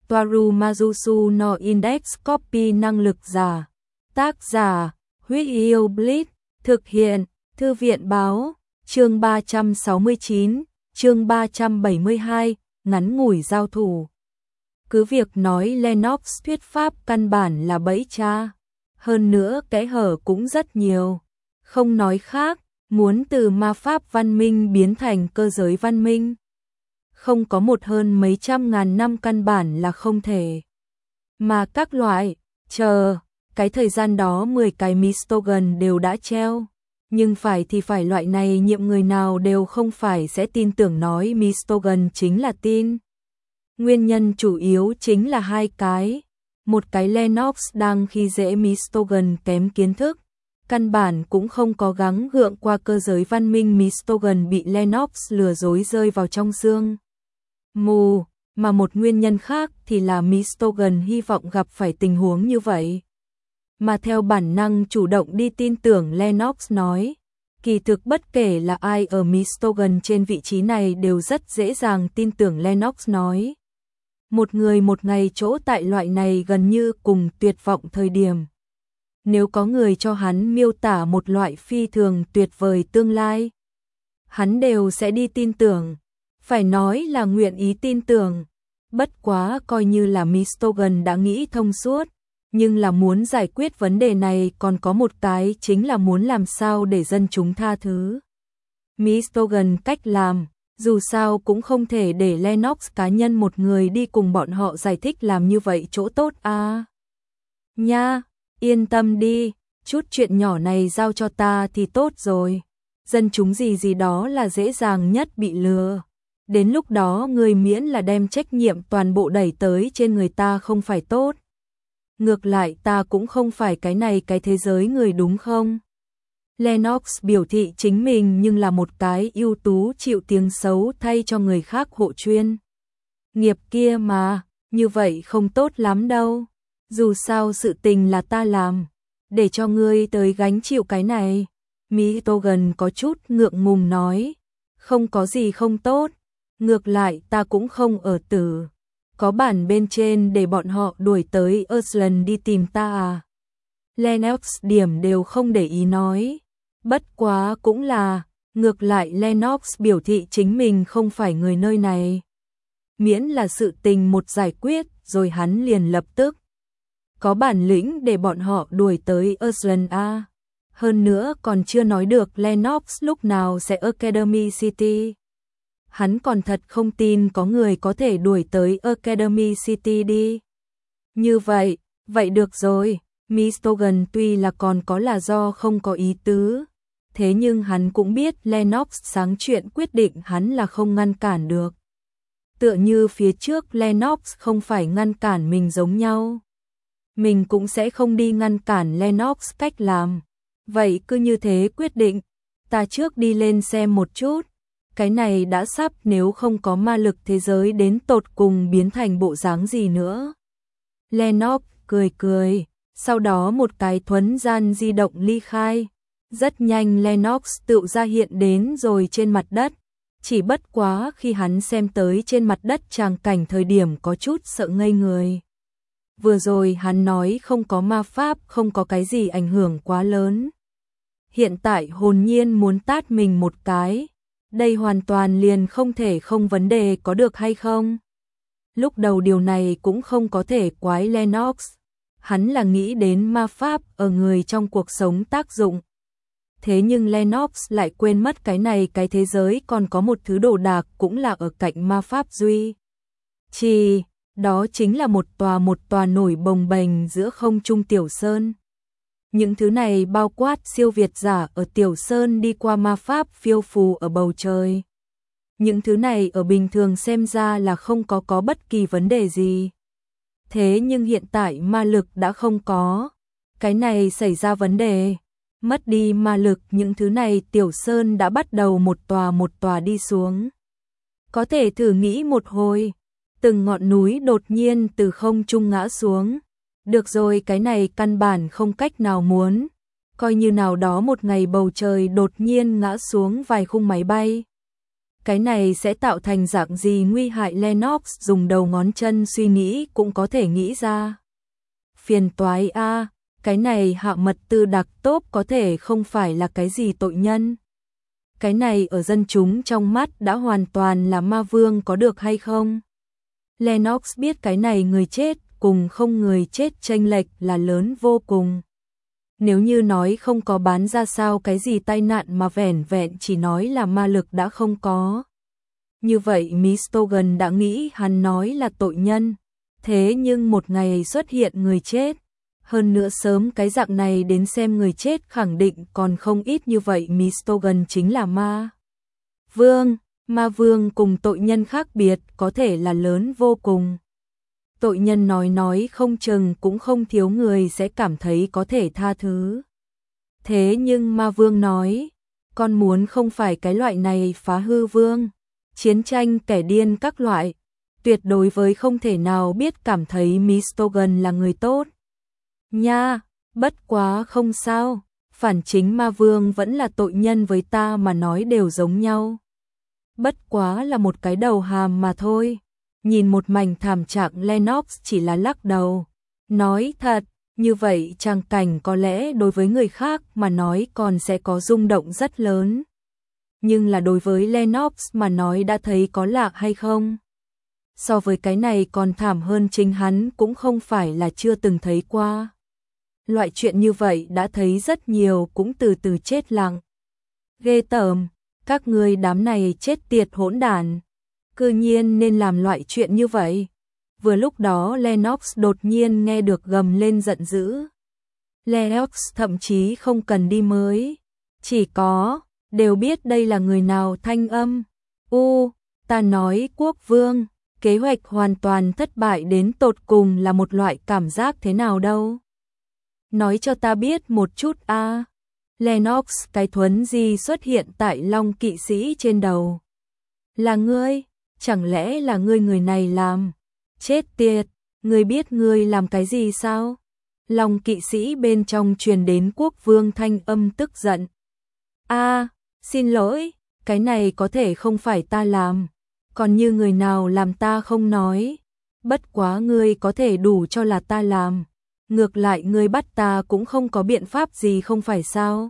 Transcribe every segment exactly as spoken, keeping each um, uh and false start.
Toaru Majusu no Index Copy năng lực giả. Tác giả, Huyết Yêu Blitz, thực hiện, Thư viện Báo, chương ba trăm sáu mươi chín, chương ba trăm bảy mươi hai, ngắn ngủi giao thủ. Cứ việc nói Lennox thuyết pháp căn bản là bẫy cha, hơn nữa kẽ hở cũng rất nhiều. Không nói khác, muốn từ ma pháp văn minh biến thành cơ giới văn minh, không có một hơn mấy trăm ngàn năm căn bản là không thể. Mà các loại, chờ, cái thời gian đó mười cái Mistogan đều đã treo. Nhưng phải thì phải loại này nhiệm người nào đều không phải sẽ tin tưởng nói Mistogan chính là tin. Nguyên nhân chủ yếu chính là hai cái. Một cái Lennox đang khi dễ Mistogan kém kiến thức, căn bản cũng không có gắng gượng qua cơ giới văn minh Mistogan bị Lennox lừa dối rơi vào trong xương mù, mà một nguyên nhân khác thì là Mistogan hy vọng gặp phải tình huống như vậy. Mà theo bản năng chủ động đi tin tưởng Lennox nói, kỳ thực bất kể là ai ở Mistogan trên vị trí này đều rất dễ dàng tin tưởng Lennox nói. Một người một ngày chỗ tại loại này gần như cùng tuyệt vọng thời điểm. Nếu có người cho hắn miêu tả một loại phi thường tuyệt vời tương lai, hắn đều sẽ đi tin tưởng, phải nói là nguyện ý tin tưởng. Bất quá coi như là Mistogan đã nghĩ thông suốt, nhưng là muốn giải quyết vấn đề này còn có một cái chính là muốn làm sao để dân chúng tha thứ. Mistogan cách làm, dù sao cũng không thể để Lennox cá nhân một người đi cùng bọn họ giải thích làm như vậy chỗ tốt à. Nha, yên tâm đi, chút chuyện nhỏ này giao cho ta thì tốt rồi. Dân chúng gì gì đó là dễ dàng nhất bị lừa. Đến lúc đó người miễn là đem trách nhiệm toàn bộ đẩy tới trên người ta không phải tốt. Ngược lại ta cũng không phải cái này cái thế giới người đúng không? Lennox biểu thị chính mình nhưng là một cái ưu tú chịu tiếng xấu thay cho người khác hộ chuyên. Nghiệp kia mà, như vậy không tốt lắm đâu. Dù sao sự tình là ta làm, để cho ngươi tới gánh chịu cái này. Mistogan có chút ngượng ngùng nói, không có gì không tốt, ngược lại ta cũng không ở tử. Có bản bên trên để bọn họ đuổi tới Iceland đi tìm ta à? Lennox điểm đều không để ý nói. Bất quá cũng là, ngược lại Lennox biểu thị chính mình không phải người nơi này. Miễn là sự tình một giải quyết rồi hắn liền lập tức. Có bản lĩnh để bọn họ đuổi tới Iceland à? Hơn nữa còn chưa nói được Lennox lúc nào sẽ Academy City. Hắn còn thật không tin có người có thể đuổi tới Academy City đi. Như vậy, vậy được rồi, Mistogan tuy là còn có là do không có ý tứ, thế nhưng hắn cũng biết Lennox sáng chuyện quyết định hắn là không ngăn cản được. Tựa như phía trước Lennox không phải ngăn cản mình giống nhau. Mình cũng sẽ không đi ngăn cản Lennox cách làm. Vậy cứ như thế quyết định, ta trước đi lên xem một chút. Cái này đã sắp nếu không có ma lực thế giới đến tột cùng biến thành bộ dáng gì nữa. Lennox cười cười, sau đó một cái thuấn gian di động ly khai. Rất nhanh Lennox tự ra hiện đến rồi trên mặt đất. Chỉ bất quá khi hắn xem tới trên mặt đất tràng cảnh thời điểm có chút sợ ngây người. Vừa rồi hắn nói không có ma pháp, không có cái gì ảnh hưởng quá lớn. Hiện tại hồn nhiên muốn tát mình một cái. Đây hoàn toàn liền không thể không vấn đề có được hay không? Lúc đầu điều này cũng không có thể quái Lennox. Hắn là nghĩ đến ma pháp ở người trong cuộc sống tác dụng. Thế nhưng Lennox lại quên mất cái này cái thế giới còn có một thứ đồ đạc cũng là ở cạnh ma pháp duy. Chỉ, đó chính là một tòa một tòa nổi bồng bềnh giữa không trung Tiểu Sơn. Những thứ này bao quát siêu việt giả ở Tiểu Sơn đi qua ma pháp phiêu phù ở bầu trời. Những thứ này ở bình thường xem ra là không có có bất kỳ vấn đề gì. Thế nhưng hiện tại ma lực đã không có. Cái này xảy ra vấn đề. Mất đi ma lực những thứ này Tiểu Sơn đã bắt đầu một tòa một tòa đi xuống. Có thể thử nghĩ một hồi. Từng ngọn núi đột nhiên từ không trung ngã xuống. Được rồi cái này căn bản không cách nào muốn. Coi như nào đó một ngày bầu trời đột nhiên ngã xuống vài khung máy bay. Cái này sẽ tạo thành dạng gì nguy hại? Lennox dùng đầu ngón chân suy nghĩ cũng có thể nghĩ ra. Phiền toái a, cái này hạ mật tư đặc tốt có thể không phải là cái gì tội nhân. Cái này ở dân chúng trong mắt đã hoàn toàn là ma vương có được hay không? Lennox biết cái này người chết cùng không người chết chênh lệch là lớn vô cùng. Nếu như nói không có bán ra sao cái gì tai nạn mà vẻn vẹn chỉ nói là ma lực đã không có. Như vậy Mistogan đã nghĩ hắn nói là tội nhân. Thế nhưng một ngày xuất hiện người chết. Hơn nữa sớm cái dạng này đến xem người chết khẳng định còn không ít như vậy. Mistogan chính là ma vương. Ma vương cùng tội nhân khác biệt có thể là lớn vô cùng. Tội nhân nói nói không chừng cũng không thiếu người sẽ cảm thấy có thể tha thứ. Thế nhưng ma vương nói, con muốn không phải cái loại này phá hư vương, chiến tranh kẻ điên các loại, tuyệt đối với không thể nào biết cảm thấy Mistogan là người tốt. Nha, bất quá không sao, phản chính ma vương vẫn là tội nhân với ta mà nói đều giống nhau. Bất quá là một cái đầu hàm mà thôi. Nhìn một mảnh thảm trạng Lennox chỉ là lắc đầu. Nói thật, như vậy trang cảnh có lẽ đối với người khác mà nói còn sẽ có rung động rất lớn. Nhưng là đối với Lennox mà nói đã thấy có lạ hay không? So với cái này còn thảm hơn chính hắn cũng không phải là chưa từng thấy qua. Loại chuyện như vậy đã thấy rất nhiều cũng từ từ chết lặng. Ghê tởm, các ngươi đám này chết tiệt hỗn đản. Cư nhiên nên làm loại chuyện như vậy. Vừa lúc đó Lennox đột nhiên nghe được gầm lên giận dữ. Lennox thậm chí không cần đi mới. Chỉ có, đều biết đây là người nào thanh âm. U, ta nói quốc vương, kế hoạch hoàn toàn thất bại đến tột cùng là một loại cảm giác thế nào đâu. Nói cho ta biết một chút a. À. Lennox cái thuấn gì xuất hiện tại Long kỵ sĩ trên đầu. Là ngươi? Chẳng lẽ là ngươi người này làm? Chết tiệt, ngươi biết ngươi làm cái gì sao? Long kỵ sĩ bên trong truyền đến quốc vương thanh âm tức giận. A, à, xin lỗi, cái này có thể không phải ta làm. Còn như người nào làm ta không nói. Bất quá ngươi có thể đủ cho là ta làm. Ngược lại ngươi bắt ta cũng không có biện pháp gì không phải sao?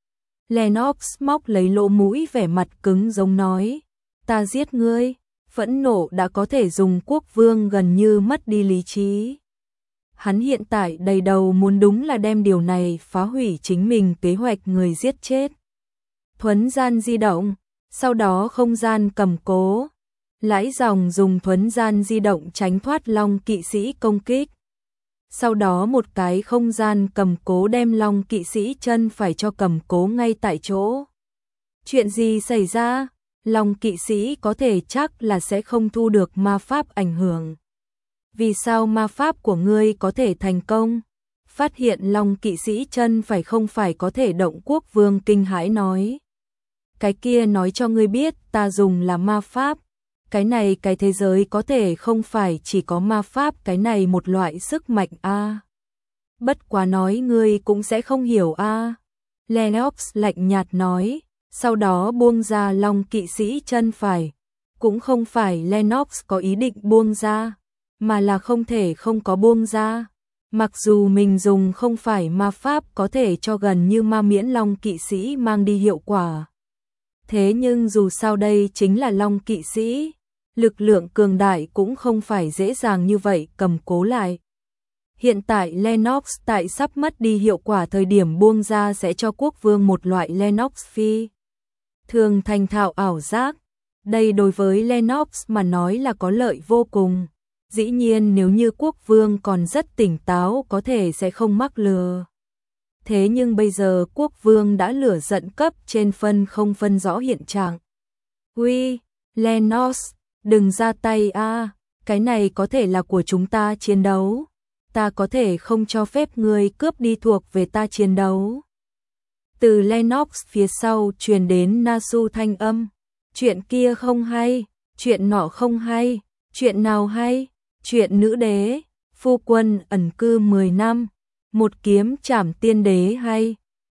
Lennox móc lấy lỗ mũi vẻ mặt cứng giống nói. Ta giết ngươi. Phẫn nộ đã có thể dùng quốc vương gần như mất đi lý trí. Hắn hiện tại đầy đầu muốn đúng là đem điều này phá hủy chính mình kế hoạch người giết chết. Thuấn gian di động, sau đó không gian cầm cố. Lãi dòng dùng thuấn gian di động tránh thoát Long kỵ sĩ công kích. Sau đó một cái không gian cầm cố đem Long kỵ sĩ chân phải cho cầm cố ngay tại chỗ. Chuyện gì xảy ra? Long kỵ sĩ có thể chắc là sẽ không thu được ma pháp ảnh hưởng. Vì sao ma pháp của ngươi có thể thành công? Phát hiện Long kỵ sĩ chân phải không phải có thể động, quốc vương kinh hãi nói. Cái kia nói cho ngươi biết ta dùng là ma pháp. Cái này cái thế giới có thể không phải chỉ có ma pháp cái này một loại sức mạnh a. À. Bất quá nói ngươi cũng sẽ không hiểu a. À. Lennox lạnh nhạt nói. Sau đó buông ra Long kỵ sĩ chân phải. Cũng không phải Lennox có ý định buông ra, mà là không thể không có buông ra. Mặc dù mình dùng không phải ma pháp có thể cho gần như ma miễn Long kỵ sĩ mang đi hiệu quả. Thế nhưng dù sao đây chính là Long kỵ sĩ. Lực lượng cường đại cũng không phải dễ dàng như vậy cầm cố lại. Hiện tại Lennox tại sắp mất đi hiệu quả thời điểm buông ra sẽ cho quốc vương một loại Lennox phi thường thành thạo ảo giác. Đây đối với Lennox mà nói là có lợi vô cùng. Dĩ nhiên nếu như quốc vương còn rất tỉnh táo có thể sẽ không mắc lừa. Thế nhưng bây giờ quốc vương đã lửa giận cấp trên phân không phân rõ hiện trạng. Uy, Lennox, đừng ra tay a, cái này có thể là của chúng ta chiến đấu. Ta có thể không cho phép ngươi cướp đi thuộc về ta chiến đấu. Từ Lennox phía sau truyền đến Nasu thanh âm. Chuyện kia không hay, chuyện nọ không hay, chuyện nào hay, chuyện nữ đế, phu quân ẩn cư mười năm, một kiếm trảm tiên đế hay,